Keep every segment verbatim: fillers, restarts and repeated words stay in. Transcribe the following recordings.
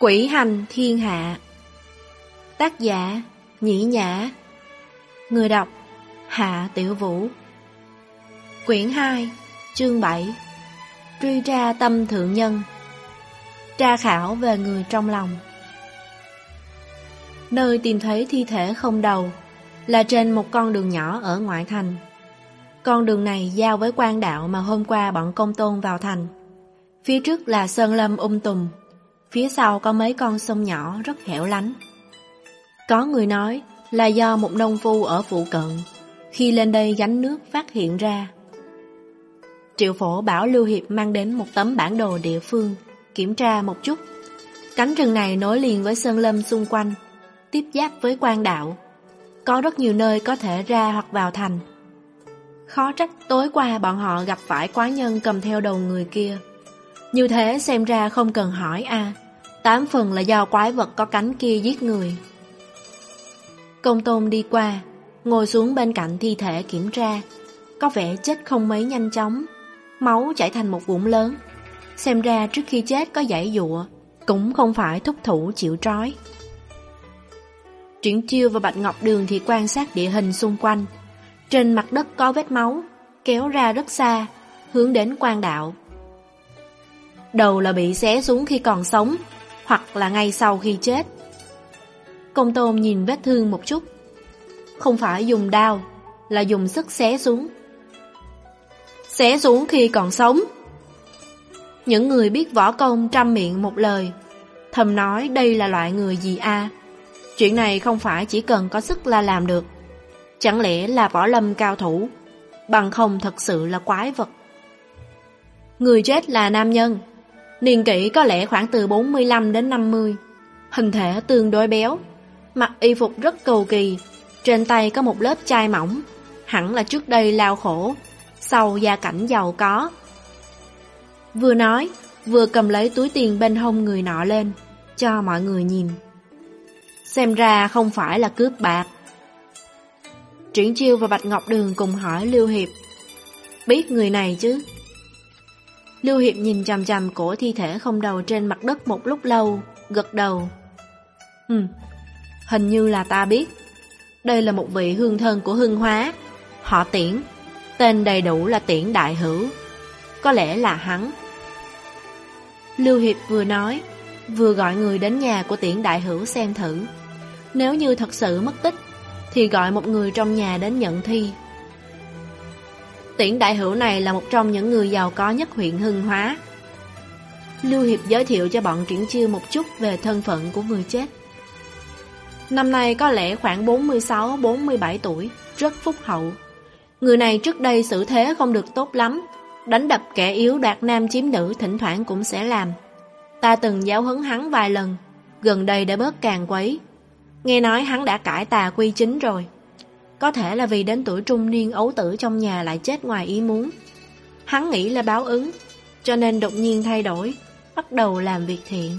Quỷ hành thiên hạ. Tác giả Nhĩ Nhã. Người đọc Hạ Tiểu Vũ. Quyển hai, chương bảy. Truy tra tâm thượng nhân. Tra khảo về người trong lòng. Nơi tìm thấy thi thể không đầu là trên một con đường nhỏ ở ngoại thành. Con đường này giao với quan đạo mà hôm qua bọn Công Tôn vào thành. Phía trước là sơn lâm um tùm, phía sau có mấy con sông nhỏ rất hẻo lánh. Có người nói là do một nông phu ở phụ cận khi lên đây gánh nước phát hiện ra. Triệu Phổ bảo Lưu Hiệp mang đến một tấm bản đồ địa phương kiểm tra một chút. Cánh rừng này nối liền với sơn lâm xung quanh, tiếp giáp với quan đạo, có rất nhiều nơi có thể ra hoặc vào thành. Khó trách tối qua bọn họ gặp phải quái nhân cầm theo đầu người kia. Như thế xem ra không cần hỏi a à, tám phần là do quái vật có cánh kia giết người. Công Tôn đi qua, ngồi xuống bên cạnh thi thể kiểm tra. Có vẻ chết không mấy nhanh chóng, máu chảy thành một vũng lớn. Xem ra trước khi chết có giãy giụa, cũng không phải thúc thủ chịu trói. Triển Chiêu và Bạch Ngọc Đường thì quan sát địa hình xung quanh. Trên mặt đất có vết máu kéo ra rất xa, hướng đến quan đạo. Đầu là bị xé xuống khi còn sống, hoặc là ngay sau khi chết. Công Tôn nhìn vết thương một chút. Không phải dùng đao, là dùng sức xé xuống. Xé xuống khi còn sống. Những người biết võ công trăm miệng một lời, thầm nói đây là loại người gì a à? Chuyện này không phải chỉ cần có sức là làm được. Chẳng lẽ là võ lâm cao thủ, bằng không thật sự là quái vật. Người chết là nam nhân, niên kỷ có lẽ khoảng từ bốn mươi lăm đến năm mươi, hình thể tương đối béo, mặc y phục rất cầu kỳ, trên tay có một lớp chai mỏng, hẳn là trước đây lao khổ, sau gia cảnh giàu có. Vừa nói, vừa cầm lấy túi tiền bên hông người nọ lên, cho mọi người nhìn. Xem ra không phải là cướp bạc. Triển Chiêu và Bạch Ngọc Đường cùng hỏi Lưu Hiệp, biết người này chứ? Lưu Hiệp nhìn chằm chằm cổ thi thể không đầu trên mặt đất một lúc lâu, gật đầu. Ừ, hình như là ta biết. Đây là một vị hương thân của Hưng Hóa, họ Tiễn, tên đầy đủ là Tiễn Đại Hữu. Có lẽ là hắn. Lưu Hiệp vừa nói, vừa gọi người đến nhà của Tiễn Đại Hữu xem thử. Nếu như thật sự mất tích, thì gọi một người trong nhà đến nhận thi. Tiễn Đại Hữu này là một trong những người giàu có nhất huyện Hưng Hóa. Lưu Hiệp giới thiệu cho bọn Triển Chiêu một chút về thân phận của người chết. Năm nay có lẽ khoảng bốn mươi sáu bốn mươi bảy tuổi, rất phúc hậu. Người này trước đây xử thế không được tốt lắm, đánh đập kẻ yếu đoạt nam chiếm nữ thỉnh thoảng cũng sẽ làm. Ta từng giáo huấn hắn vài lần, gần đây đã bớt càn quấy. Nghe nói hắn đã cải tà quy chính rồi. Có thể là vì đến tuổi trung niên ấu tử trong nhà lại chết ngoài ý muốn. Hắn nghĩ là báo ứng, cho nên đột nhiên thay đổi, bắt đầu làm việc thiện.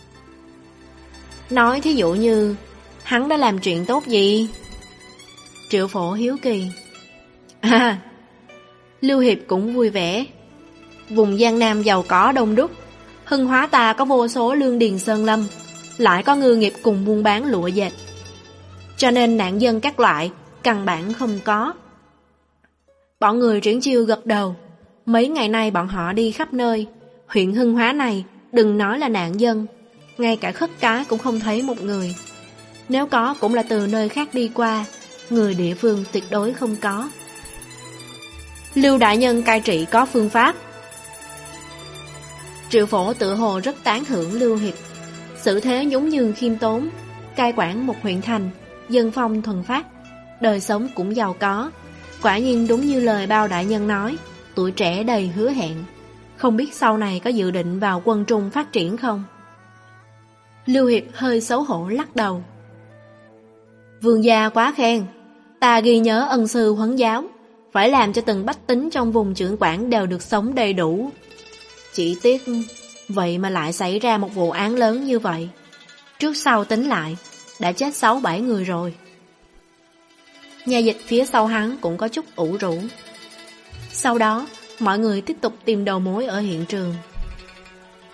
Nói thí dụ như hắn đã làm chuyện tốt gì? Triệu Phổ hiếu kỳ. À, Lưu Hiệp cũng vui vẻ. Vùng Giang Nam giàu có đông đúc, Hưng Hóa ta có vô số lương điền sơn lâm, lại có ngư nghiệp cùng buôn bán lụa dệt, cho nên nạn dân các loại căn bản không có. Bọn người Triển Chiêu gật đầu. Mấy ngày nay bọn họ đi khắp nơi, huyện Hưng Hóa này đừng nói là nạn dân, ngay cả khất cái cũng không thấy một người. Nếu có cũng là từ nơi khác đi qua, người địa phương tuyệt đối không có. Lưu đại nhân cai trị có phương pháp. Triệu Phổ tự hồ rất tán thưởng Lưu Hiệp. Xử thế nhún nhường khiêm tốn, cai quản một huyện thành, dân phong thuần phát, đời sống cũng giàu có. Quả nhiên đúng như lời bao đại nhân nói, tuổi trẻ đầy hứa hẹn. Không biết sau này có dự định vào quân trung phát triển không? Lưu Hiệp hơi xấu hổ lắc đầu. Vương gia quá khen, ta ghi nhớ ân sư huấn giáo, phải làm cho từng bách tính trong vùng trưởng quản đều được sống đầy đủ. Chỉ tiếc vậy mà lại xảy ra một vụ án lớn như vậy. Trước sau tính lại, đã chết sáu bảy người rồi. Nhà dịch phía sau hắn cũng có chút ủ rũ. Sau đó, mọi người tiếp tục tìm đầu mối ở hiện trường.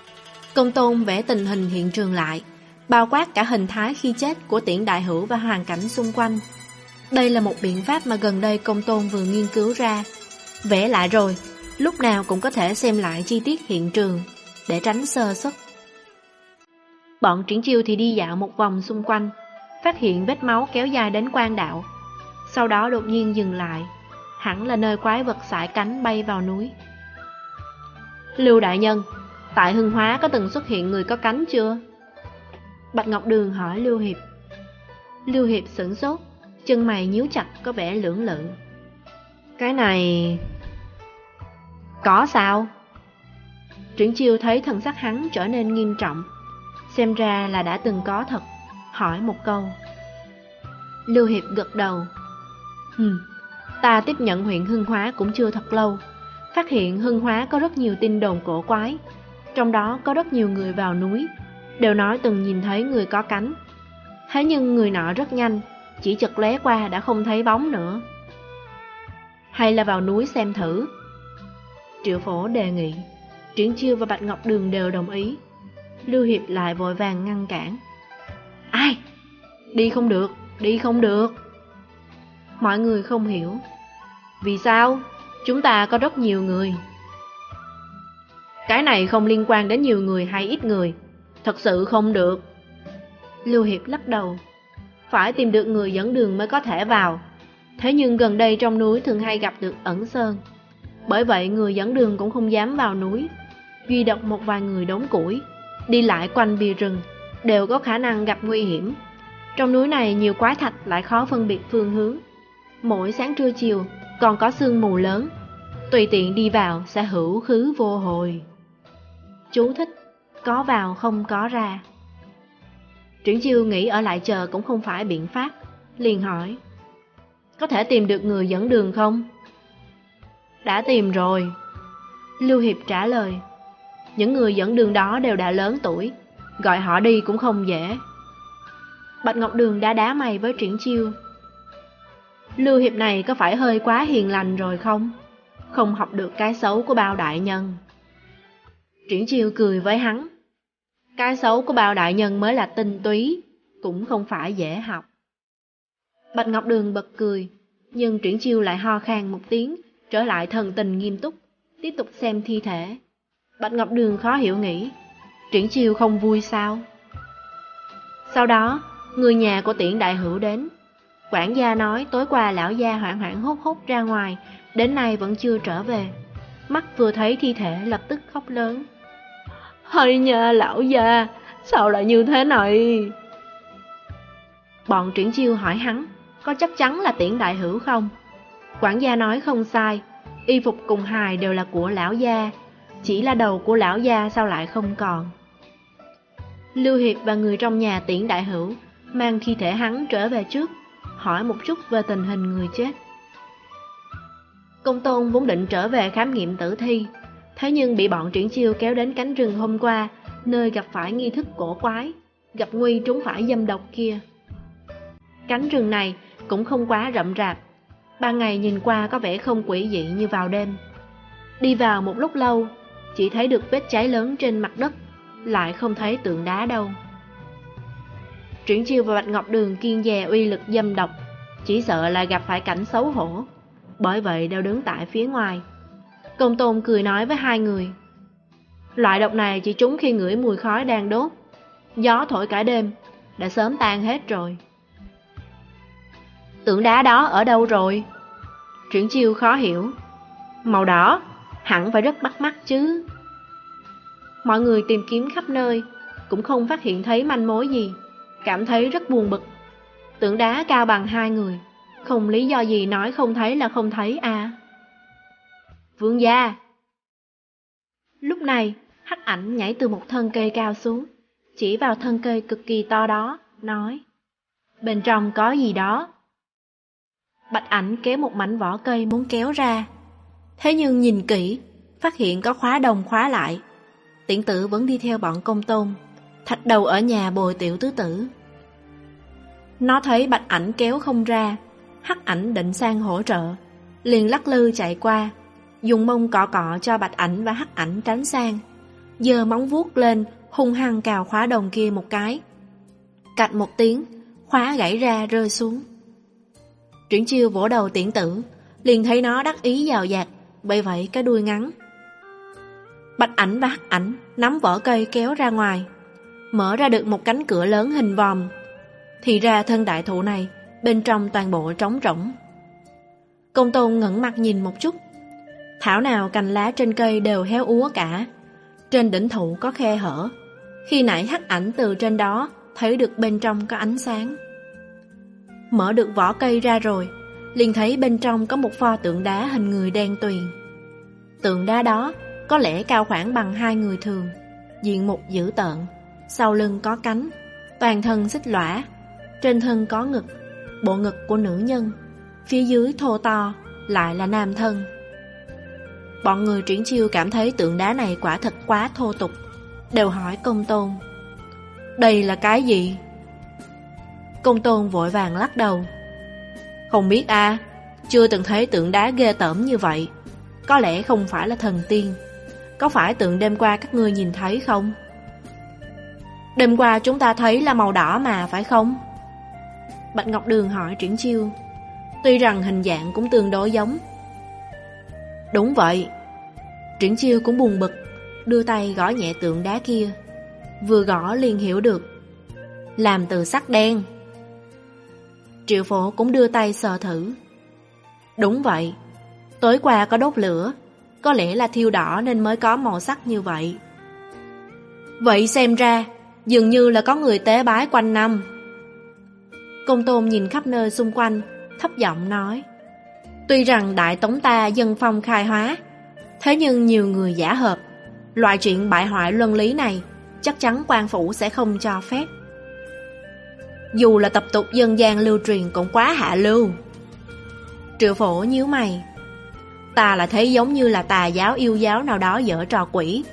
Công tôn vẽ tình hình hiện trường lại, bao quát cả hình thái khi chết của Tiễn đại hữu và hoàn cảnh xung quanh. Đây là một biện pháp mà gần đây công tôn vừa nghiên cứu ra. Vẽ lại rồi, lúc nào cũng có thể xem lại chi tiết hiện trường, để tránh sơ suất. Bọn Triển Chiêu thì đi dạo một vòng xung quanh, phát hiện vết máu kéo dài đến quan đạo. Sau đó đột nhiên dừng lại, hẳn là nơi quái vật sải cánh bay vào núi. Lưu đại nhân, tại Hưng Hóa có từng xuất hiện người có cánh chưa? Bạch Ngọc Đường hỏi Lưu Hiệp. Lưu Hiệp sửng sốt, chân mày nhíu chặt có vẻ lưỡng lự. Cái này... Có sao? Triển Chiêu thấy thần sắc hắn trở nên nghiêm trọng, xem ra là đã từng có thật, hỏi một câu. Lưu Hiệp gật đầu. Hừm, ta tiếp nhận huyện Hưng Hóa cũng chưa thật lâu, phát hiện Hưng Hóa có rất nhiều tin đồn cổ quái, trong đó có rất nhiều người vào núi, đều nói từng nhìn thấy người có cánh. Thế nhưng người nọ rất nhanh, chỉ chợt lóe qua đã không thấy bóng nữa. Hay là vào núi xem thử? Triệu Phổ đề nghị. Triển Chiêu và Bạch Ngọc Đường đều đồng ý. Lưu Hiệp lại vội vàng ngăn cản. Ai? Đi không được, đi không được. Mọi người không hiểu. Vì sao? Chúng ta có rất nhiều người. Cái này không liên quan đến nhiều người hay ít người, thật sự không được. Lưu Hiệp lắc đầu. Phải tìm được người dẫn đường mới có thể vào. Thế nhưng gần đây trong núi thường hay gặp được ẩn sơn, bởi vậy người dẫn đường cũng không dám vào núi. Duy độc một vài người đốn củi, đi lại quanh bìa rừng, đều có khả năng gặp nguy hiểm. Trong núi này nhiều quái thạch lại khó phân biệt phương hướng. Mỗi sáng trưa chiều còn có sương mù lớn, tùy tiện đi vào sẽ hữu khứ vô hồi. Chú thích: có vào không có ra. Triển Chiêu nghĩ ở lại chờ cũng không phải biện pháp, liền hỏi: Có thể tìm được người dẫn đường không? Đã tìm rồi. Lưu Hiệp trả lời. Những người dẫn đường đó đều đã lớn tuổi, gọi họ đi cũng không dễ. Bạch Ngọc Đường đã đá mày với Triển Chiêu. Lưu Hiệp này có phải hơi quá hiền lành rồi không? Không học được cái xấu của Bao đại nhân. Triển Chiêu cười với hắn. Cái xấu của Bao đại nhân mới là tinh túy, cũng không phải dễ học. Bạch Ngọc Đường bật cười, nhưng Triển Chiêu lại ho khan một tiếng, trở lại thần tình nghiêm túc, tiếp tục xem thi thể. Bạch Ngọc Đường khó hiểu nghĩ, Triển Chiêu không vui sao? Sau đó, người nhà của Tiễn đại hữu đến. Quản gia nói tối qua lão gia hoảng hoảng hốt hốt ra ngoài, đến nay vẫn chưa trở về. Mắt vừa thấy thi thể lập tức khóc lớn. Hay nha lão gia, sao lại như thế này? Bọn Triển Chiêu hỏi hắn, có chắc chắn là Tiễn đại hữu không? Quản gia nói không sai, y phục cùng hài đều là của lão gia, chỉ là đầu của lão gia sao lại không còn. Lưu Hiệp và người trong nhà Tiễn đại hữu mang thi thể hắn trở về trước, hỏi một chút về tình hình người chết. Công tôn vốn định trở về khám nghiệm tử thi, thế nhưng bị bọn Triển Chiêu kéo đến cánh rừng hôm qua, nơi gặp phải nghi thức cổ quái, gặp nguy trúng phải dâm độc kia. Cánh rừng này cũng không quá rậm rạp, ban ngày nhìn qua có vẻ không quỷ dị như vào đêm. Đi vào một lúc lâu, chỉ thấy được vết cháy lớn trên mặt đất, lại không thấy tượng đá đâu. Triển Chiêu và Bạch Ngọc Đường kiêng dè uy lực dâm độc, chỉ sợ là gặp phải cảnh xấu hổ, bởi vậy đều đứng tại phía ngoài. Công tôn cười nói với hai người, loại độc này chỉ trúng khi ngửi mùi khói đang đốt, gió thổi cả đêm, đã sớm tan hết rồi. Tượng đá đó ở đâu rồi? Triển Chiêu khó hiểu. Màu đỏ, hẳn phải rất bắt mắt chứ. Mọi người tìm kiếm khắp nơi, cũng không phát hiện thấy manh mối gì, cảm thấy rất buồn bực. Tượng đá cao bằng hai người, không lý do gì nói không thấy là không thấy à. Vương gia. Lúc này, Hắc Ảnh nhảy từ một thân cây cao xuống, chỉ vào thân cây cực kỳ to đó, nói: Bên trong có gì đó. Bạch Ảnh kéo một mảnh vỏ cây muốn kéo ra, thế nhưng nhìn kỹ, phát hiện có khóa đồng khóa lại. Tiễn Tử vẫn đi theo bọn Công tôn, Thạch Đầu ở nhà bồi Tiểu Tứ Tử. Nó thấy Bạch Ảnh kéo không ra, Hắc Ảnh định sang hỗ trợ, liền lắc lư chạy qua, dùng mông cọ cọ cho Bạch Ảnh và Hắc Ảnh tránh sang, giơ móng vuốt lên hung hăng cào khóa đồng kia một cái. Cạch một tiếng, khóa gãy ra rơi xuống. Triển Chiêu vỗ đầu Tiễn Tử, liền thấy nó đắc ý dào dạt, vẫy vẫy cái đuôi ngắn. Bạch Ảnh và Hắc Ảnh nắm vỏ cây kéo ra ngoài, mở ra được một cánh cửa lớn hình vòm. Thì ra thân đại thụ này bên trong toàn bộ trống rỗng. Công Tôn ngẩng mặt nhìn một chút, thảo nào cành lá trên cây đều héo úa cả. Trên đỉnh thụ có khe hở, khi nãy Hắc Ảnh từ trên đó thấy được bên trong có ánh sáng. Mở được vỏ cây ra rồi, liền thấy bên trong có một pho tượng đá hình người đen tuyền. Tượng đá đó có lẽ cao khoảng bằng hai người thường, diện mục dữ tợn, sau lưng có cánh, toàn thân xích lõa, trên thân có ngực, bộ ngực của nữ nhân, phía dưới thô to, lại là nam thân. Bọn người Triển Chiêu cảm thấy tượng đá này quả thật quá thô tục, đều hỏi Công Tôn: đây là cái gì? Công Tôn vội vàng lắc đầu: không biết a, à, chưa từng thấy tượng đá ghê tởm như vậy. Có lẽ không phải là thần tiên. Có phải tượng đêm qua các ngươi nhìn thấy không? Đêm qua chúng ta thấy là màu đỏ mà, phải không? Bạch Ngọc Đường hỏi Triển Chiêu. Tuy rằng hình dạng cũng tương đối giống. Đúng vậy. Triển Chiêu cũng buồn bực, đưa tay gõ nhẹ tượng đá kia. Vừa gõ liền hiểu được, làm từ sắt đen. Triệu Phổ cũng đưa tay sờ thử. Đúng vậy, tối qua có đốt lửa, có lẽ là thiêu đỏ nên mới có màu sắc như vậy. Vậy xem ra dường như là có người tế bái quanh năm. Công Tôn nhìn khắp nơi xung quanh, thấp giọng nói: tuy rằng Đại Tống ta dân phong khai hóa, thế nhưng nhiều người giả hợp. Loại chuyện bại hoại luân lý này chắc chắn quan phủ sẽ không cho phép. Dù là tập tục dân gian lưu truyền cũng quá hạ lưu. Triệu Phổ nhíu mày: ta là thấy giống như là tà giáo yêu giáo nào đó giở trò quỷ.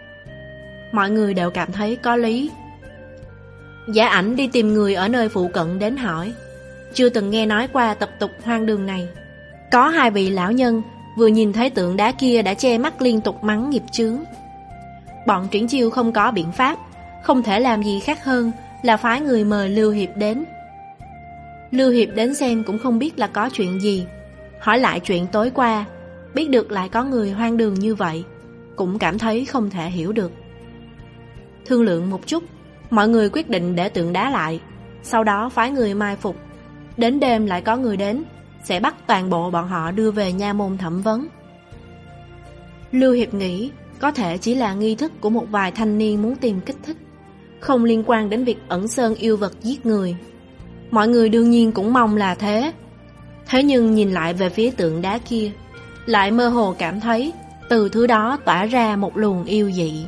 Mọi người đều cảm thấy có lý. Giả Ảnh đi tìm người ở nơi phụ cận đến hỏi, chưa từng nghe nói qua tập tục hoang đường này. Có hai vị lão nhân vừa nhìn thấy tượng đá kia đã che mắt liên tục mắng nghiệp chướng. Bọn Triển Chiêu không có biện pháp, không thể làm gì khác hơn là phái người mời Lưu Hiệp đến. Lưu Hiệp đến xem cũng không biết là có chuyện gì, hỏi lại chuyện tối qua, biết được lại có người hoang đường như vậy, cũng cảm thấy không thể hiểu được. Thương lượng một chút, mọi người quyết định để tượng đá lại, sau đó phái người mai phục. Đến đêm lại có người đến, sẽ bắt toàn bộ bọn họ đưa về nha môn thẩm vấn. Lưu Hiệp nghĩ có thể chỉ là nghi thức của một vài thanh niên muốn tìm kích thích, không liên quan đến việc ẩn sơn yêu vật giết người. Mọi người đương nhiên cũng mong là thế. Thế nhưng nhìn lại về phía tượng đá kia, lại mơ hồ cảm thấy từ thứ đó tỏa ra một luồng yêu dị.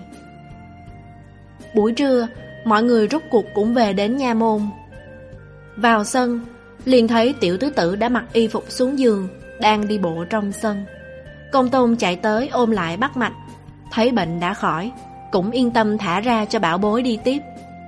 Buổi trưa, mọi người rút cuộc cũng về đến nha môn. Vào sân, liền thấy Tiểu Tứ Tử đã mặc y phục xuống giường, đang đi bộ trong sân. Công Tôn chạy tới ôm lại bắt mạch, thấy bệnh đã khỏi, cũng yên tâm thả ra cho bảo bối đi tiếp.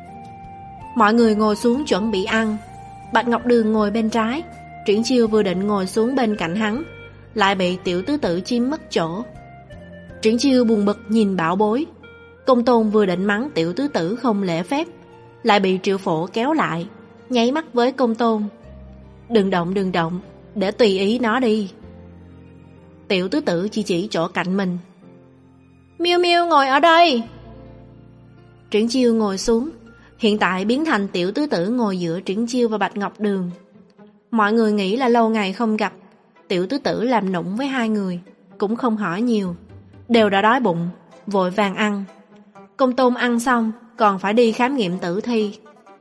Mọi người ngồi xuống chuẩn bị ăn. Bạch Ngọc Đường ngồi bên trái, Triển Chiêu vừa định ngồi xuống bên cạnh hắn, lại bị Tiểu Tứ Tử chiếm mất chỗ. Triển Chiêu buồn bực nhìn bảo bối. Công Tôn vừa định mắng Tiểu Tứ Tử không lễ phép, lại bị Triệu Phổ kéo lại, nháy mắt với Công Tôn: đừng động đừng động, để tùy ý nó đi. Tiểu Tứ Tử chỉ chỉ chỗ cạnh mình: Miêu Miêu ngồi ở đây. Triển Chiêu ngồi xuống, hiện tại biến thành Tiểu Tứ Tử ngồi giữa Triển Chiêu và Bạch Ngọc Đường. Mọi người nghĩ là lâu ngày không gặp, Tiểu Tứ Tử làm nũng với hai người, cũng không hỏi nhiều, đều đã đói bụng, vội vàng ăn. Công Tôn ăn xong còn phải đi khám nghiệm tử thi.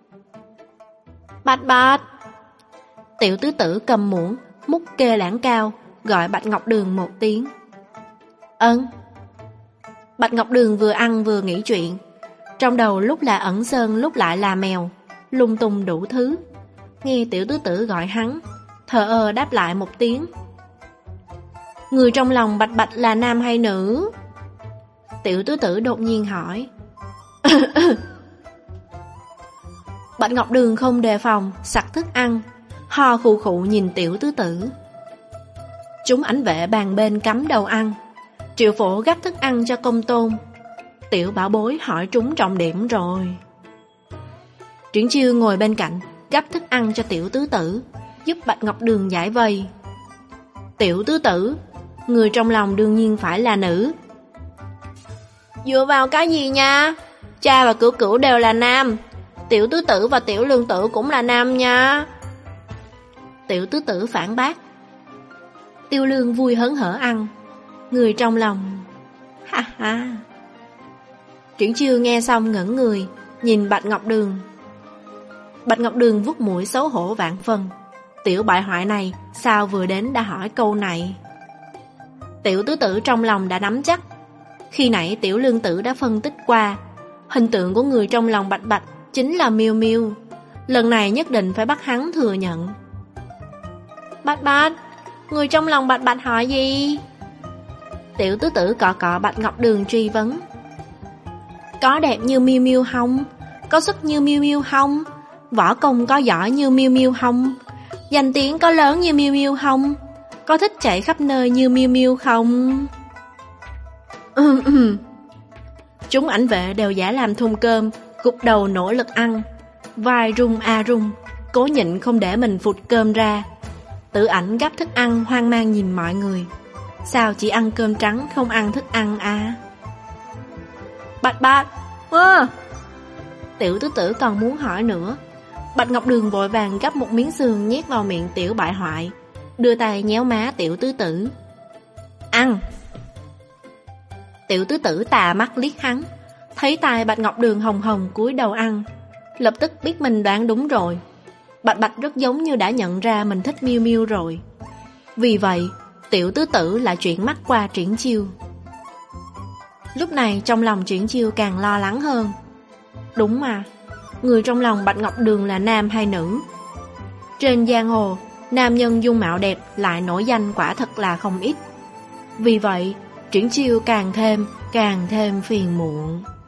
Bạch Bạch. Tiểu Tứ Tử cầm muỗng, múc kê lãng cao, gọi Bạch Ngọc Đường một tiếng. Ân. Bạch Ngọc Đường vừa ăn vừa nghĩ chuyện, trong đầu lúc là ẩn sơn lúc lại là mèo, lung tung đủ thứ. Nghe Tiểu Tứ Tử gọi hắn, thờ ơ đáp lại một tiếng. Người trong lòng Bạch Bạch là nam hay nữ? Tiểu Tứ Tử đột nhiên hỏi. Bạch Ngọc Đường không đề phòng, sặc thức ăn, ho khụ khụ nhìn Tiểu Tứ Tử. Chúng ảnh vệ bàn bên cắm đầu ăn. Triệu Phổ gắp thức ăn cho Công Tôn. Tiểu bảo bối hỏi trúng trọng điểm rồi. Triển Chiêu ngồi bên cạnh, gắp thức ăn cho Tiểu tứ tử, giúp Bạch Ngọc Đường giải vây. Tiểu tứ tử, người trong lòng đương nhiên phải là nữ. Dựa vào cái gì nha? Cha và cửu cửu đều là nam. Tiểu tứ tử và tiểu lương tử cũng là nam nha. Tiểu tứ tử phản bác. Tiêu Lương vui hớn hở ăn. Người trong lòng, ha ha. Triển Chiêu nghe xong ngẩn người, nhìn Bạch Ngọc Đường. Bạch Ngọc Đường vuốt mũi xấu hổ vạn phần. Tiểu bại hoại này sao vừa đến đã hỏi câu này? Tiểu tứ tử trong lòng đã nắm chắc. Khi nãy tiểu lương tử đã phân tích qua, hình tượng của người trong lòng Bạch Bạch chính là Miêu Miêu. Lần này nhất định phải bắt hắn thừa nhận. Bạch Bạch, người trong lòng Bạch Bạch hỏi gì? Tiểu tứ tử cọ cọ Bạch Ngọc Đường truy vấn. Có đẹp như Miêu Miêu không? Có sức như Miêu Miêu không? Võ công có giỏi như Miêu Miêu không? Danh tiếng có lớn như Miêu Miêu không? Có thích chạy khắp nơi như Miêu Miêu không? Chúng ảnh vệ đều giả làm thùng cơm, gục đầu nỗ lực ăn. Vai rung a rung, cố nhịn không để mình phụt cơm ra. Tử Ảnh gắp thức ăn hoang mang nhìn mọi người. Sao chỉ ăn cơm trắng không ăn thức ăn à? Bạch Bạch, à! Tiểu tứ tử còn muốn hỏi nữa. Bạch Ngọc Đường vội vàng gắp một miếng xương nhét vào miệng tiểu bại hoại, đưa tay nhéo má tiểu tứ tử. Ăn! Tiểu tứ tử tà mắt liếc hắn, thấy tai Bạch Ngọc Đường hồng hồng cúi đầu ăn, lập tức biết mình đoán đúng rồi. Bạch Bạch rất giống như đã nhận ra mình thích Miêu Miêu rồi. Vì vậy, tiểu tứ tử lại chuyển mắt qua Triển Chiêu. Lúc này trong lòng Triển Chiêu càng lo lắng hơn. Đúng mà, người trong lòng Bạch Ngọc Đường là nam hay nữ? Trên giang hồ, nam nhân dung mạo đẹp lại nổi danh quả thật là không ít. Vì vậy, Triển Chiêu càng thêm, càng thêm phiền muộn.